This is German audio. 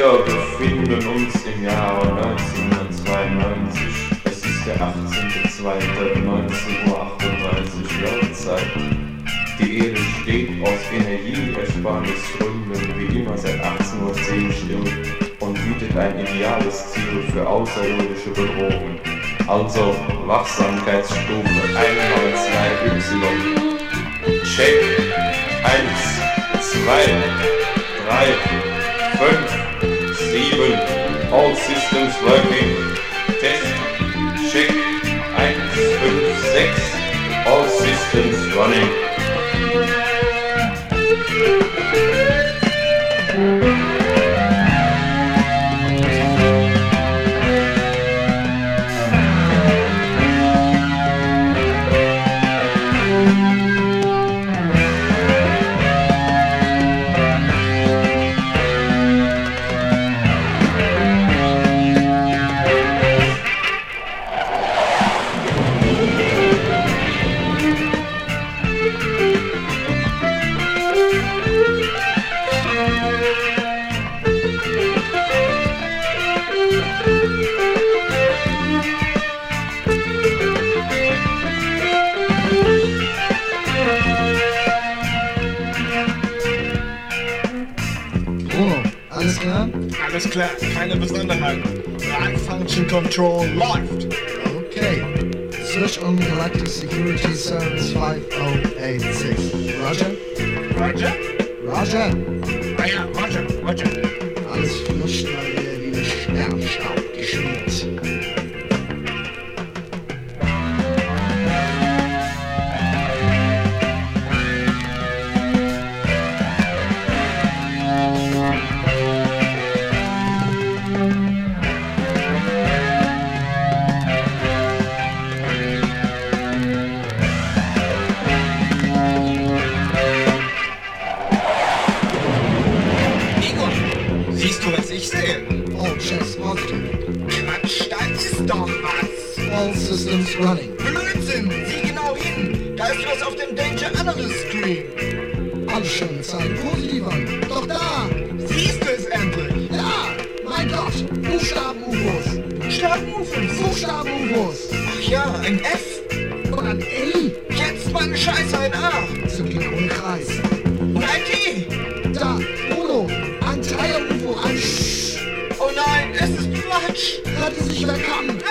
Wir befinden uns im Jahre 1992. Es ist der 18.02.19:38 Uhr Ortszeit. Die Erde steht aus Energieersparnisgründen wie immer seit 18:10 Uhr still und bietet ein ideales Ziel für außerirdische Bedrohungen. Also Wachsamkeitsstufe 102Y. Check 1, 2, 3, 5, 7. All systems working. Test. Check 1, 5, 6. All systems running. Alles klar? Alles klar, keine Besonderheiten. Live Function Control läuft. Okay. Switch on Galactic Security Service 5086. Roger? Roger? Roger? Ah ja, Roger. Alles flutscht mal wieder wie ein Sternstaub geschmiert. Siehst du, was ich sehe? All checks positive. Quatsch, da ist doch was. All systems running. Blödsinn, sieh genau hin. Da ist was auf dem Danger Analyst Screen. Alles schön zeigen positiv an. Doch da! Siehst du es endlich? Ja! Mein Gott! Buchstaben-UFOs! Buchstaben-UFOs. Buchstaben-UFOs! Ach ja, ein F. Und ein L! Jetzt mal ein Scheiße, ein A. Zum Glück ohne Kreis. Und ein T. Da! Uno! Ein Teiler-UFO! Ein Oh nein, es ist Quatsch. Hatte sich verkannt!